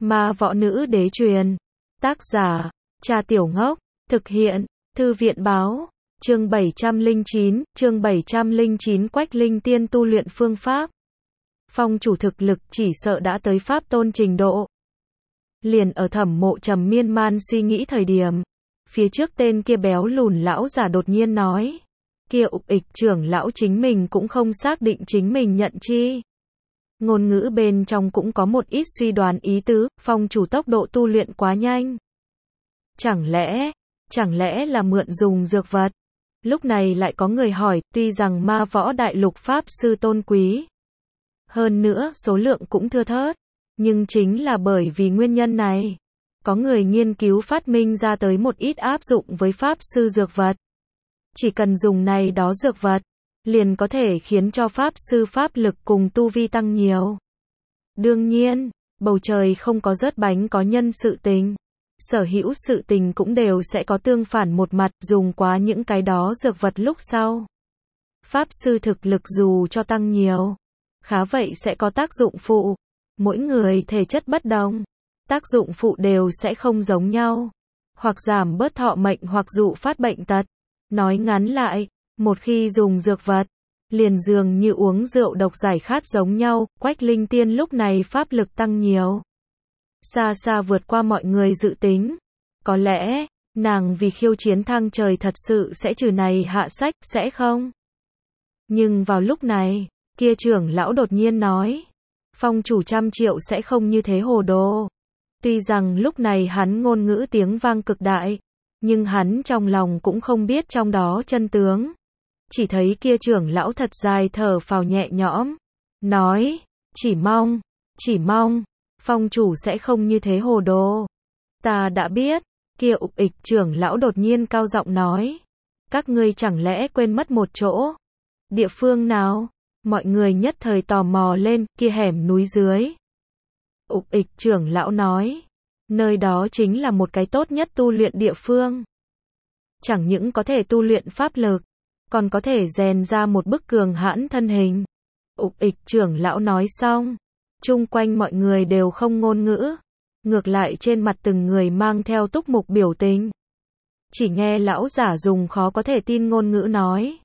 Ma võ nữ đế truyền. Tác giả, Trà Tiểu Ngốc. Thực hiện, Thư viện báo. Chương 709 Quách Linh Tiên tu luyện phương pháp. Phong chủ thực lực chỉ sợ đã tới pháp tôn trình độ. Liền ở Thẩm Mộ Trầm miên man suy nghĩ thời điểm, phía trước tên kia béo lùn lão giả đột nhiên nói, kia ục ịch trưởng lão chính mình cũng không xác định chính mình nhận chi. Ngôn ngữ bên trong cũng có một ít suy đoán ý tứ, phong chủ tốc độ tu luyện quá nhanh. Chẳng lẽ là mượn dùng dược vật? Lúc này lại có người hỏi, tuy rằng ma võ đại lục pháp sư tôn quý, hơn nữa số lượng cũng thưa thớt, nhưng chính là bởi vì nguyên nhân này, có người nghiên cứu phát minh ra tới một ít áp dụng với pháp sư dược vật. Chỉ cần dùng này đó dược vật, liền có thể khiến cho pháp sư pháp lực cùng tu vi tăng nhiều. Đương nhiên, bầu trời không có rớt bánh có nhân sự tình. Sở hữu sự tình cũng đều sẽ có tương phản một mặt, dùng quá những cái đó dược vật lúc sau. Pháp sư thực lực dù cho tăng nhiều, khá vậy sẽ có tác dụng phụ. Mỗi người thể chất bất đồng, tác dụng phụ đều sẽ không giống nhau. Hoặc giảm bớt thọ mệnh hoặc dụ phát bệnh tật. Nói ngắn lại, một khi dùng dược vật, liền dường như uống rượu độc giải khát giống nhau. Quách Linh Tiên lúc này pháp lực tăng nhiều, xa xa vượt qua mọi người dự tính. Có lẽ, nàng vì khiêu chiến thăng trời thật sự sẽ trừ này hạ sách, sẽ không? Nhưng vào lúc này, kia trưởng lão đột nhiên nói, phong chủ 100 triệu sẽ không như thế hồ đồ. Tuy rằng lúc này hắn ngôn ngữ tiếng vang cực đại, nhưng hắn trong lòng cũng không biết trong đó chân tướng. Chỉ thấy kia trưởng lão thật dài thở phào nhẹ nhõm, nói, chỉ mong, phong chủ sẽ không như thế hồ đồ. Ta đã biết, kia ục ịch trưởng lão đột nhiên cao giọng nói, các ngươi chẳng lẽ quên mất một chỗ? Địa phương nào? Mọi người nhất thời tò mò lên, kia hẻm núi dưới. Ục ịch trưởng lão nói, nơi đó chính là một cái tốt nhất tu luyện địa phương. Chẳng những có thể tu luyện pháp lực, còn có thể rèn ra một bức cường hãn thân hình. Ục ịch trưởng lão nói xong, chung quanh mọi người đều không ngôn ngữ, ngược lại trên mặt từng người mang theo túc mục biểu tình. Chỉ nghe lão giả dùng khó có thể tin ngôn ngữ nói,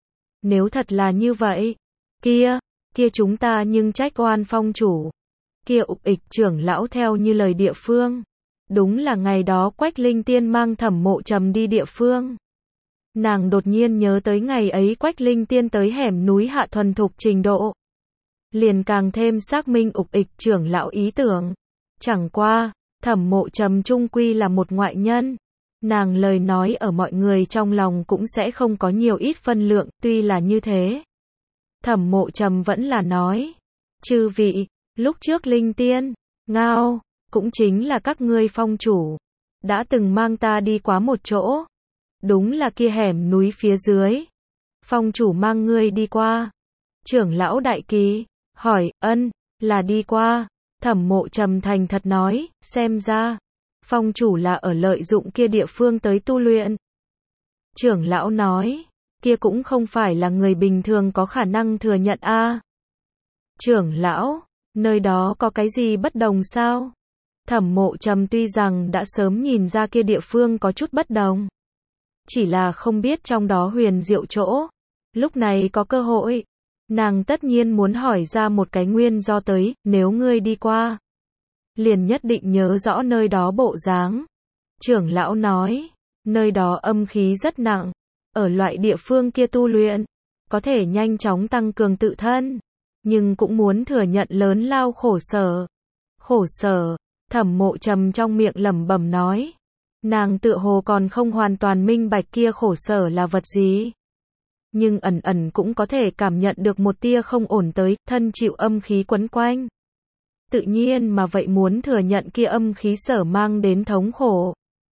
nếu thật là như vậy, kia chúng ta nhưng trách oan phong chủ. Kia ục ịch trưởng lão theo như lời địa phương, đúng là ngày đó Quách Linh Tiên mang Thẩm Mộ Trầm đi địa phương. Nàng đột nhiên nhớ tới ngày ấy Quách Linh Tiên tới hẻm núi hạ thuần thục trình độ, liền càng thêm xác minh ục ịch trưởng lão ý tưởng. Chẳng qua, Thẩm Mộ Trầm chung quy là một ngoại nhân, nàng lời nói ở mọi người trong lòng cũng sẽ không có nhiều ít phân lượng. Tuy là như thế, Thẩm Mộ Trầm vẫn là nói, chư vị, lúc trước Linh Tiên, Ngao, cũng chính là các ngươi phong chủ, đã từng mang ta đi quá một chỗ. Đúng là kia hẻm núi phía dưới. Phong chủ mang ngươi đi qua. Trưởng lão đại kỳ, hỏi, ân, là đi qua. Thẩm Mộ Trầm thành thật nói, xem ra, phong chủ là ở lợi dụng kia địa phương tới tu luyện. Trưởng lão nói, kia cũng không phải là người bình thường có khả năng thừa nhận a. Trưởng lão, nơi đó có cái gì bất đồng sao? Thẩm Mộ Trầm tuy rằng đã sớm nhìn ra kia địa phương có chút bất đồng, chỉ là không biết trong đó huyền diệu chỗ. Lúc này có cơ hội, nàng tất nhiên muốn hỏi ra một cái nguyên do tới. Nếu ngươi đi qua, liền nhất định nhớ rõ nơi đó bộ dáng. Trưởng lão nói, nơi đó âm khí rất nặng, ở loại địa phương kia tu luyện, có thể nhanh chóng tăng cường tự thân, nhưng cũng muốn thừa nhận lớn lao khổ sở. Khổ sở, Thẩm Mộ Trầm trong miệng lẩm bẩm nói. Nàng tựa hồ còn không hoàn toàn minh bạch kia khổ sở là vật gì, nhưng ẩn ẩn cũng có thể cảm nhận được một tia không ổn tới, thân chịu âm khí quấn quanh. Tự nhiên mà vậy muốn thừa nhận kia âm khí sở mang đến thống khổ.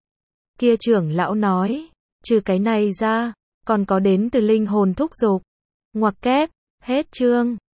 Kia trưởng lão nói, trừ cái này ra, còn có đến từ linh hồn thúc giục. Ngoặc kép, hết chương.